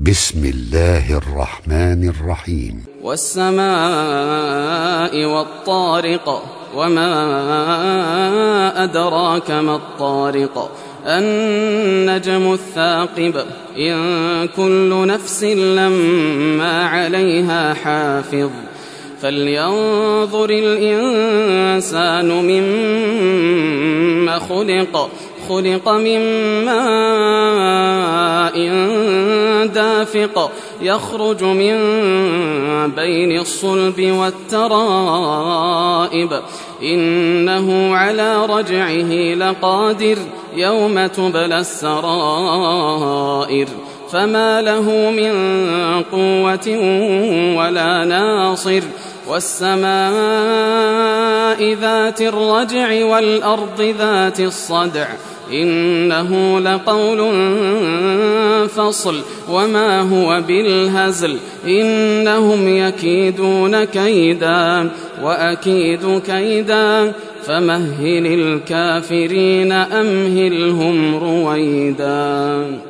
بسم الله الرحمن الرحيم. والسماء والطارق وما أدراك ما الطارق النجم الثاقب إن كل نفس لما عليها حافظ فلينظر الإنسان مما خلق من ماء دافق يخرج من بين الصلب والترائب إنه على رجعه لقادر يوم تبلى السرائر فما له من قوة ولا ناصر والسماء ذات الرجع والأرض ذات الصدع إنه لقول فصل وما هو بالهزل إنهم يكيدون كيدا وأكيد كيدا فمهل الكافرين أمهلهم رويدا.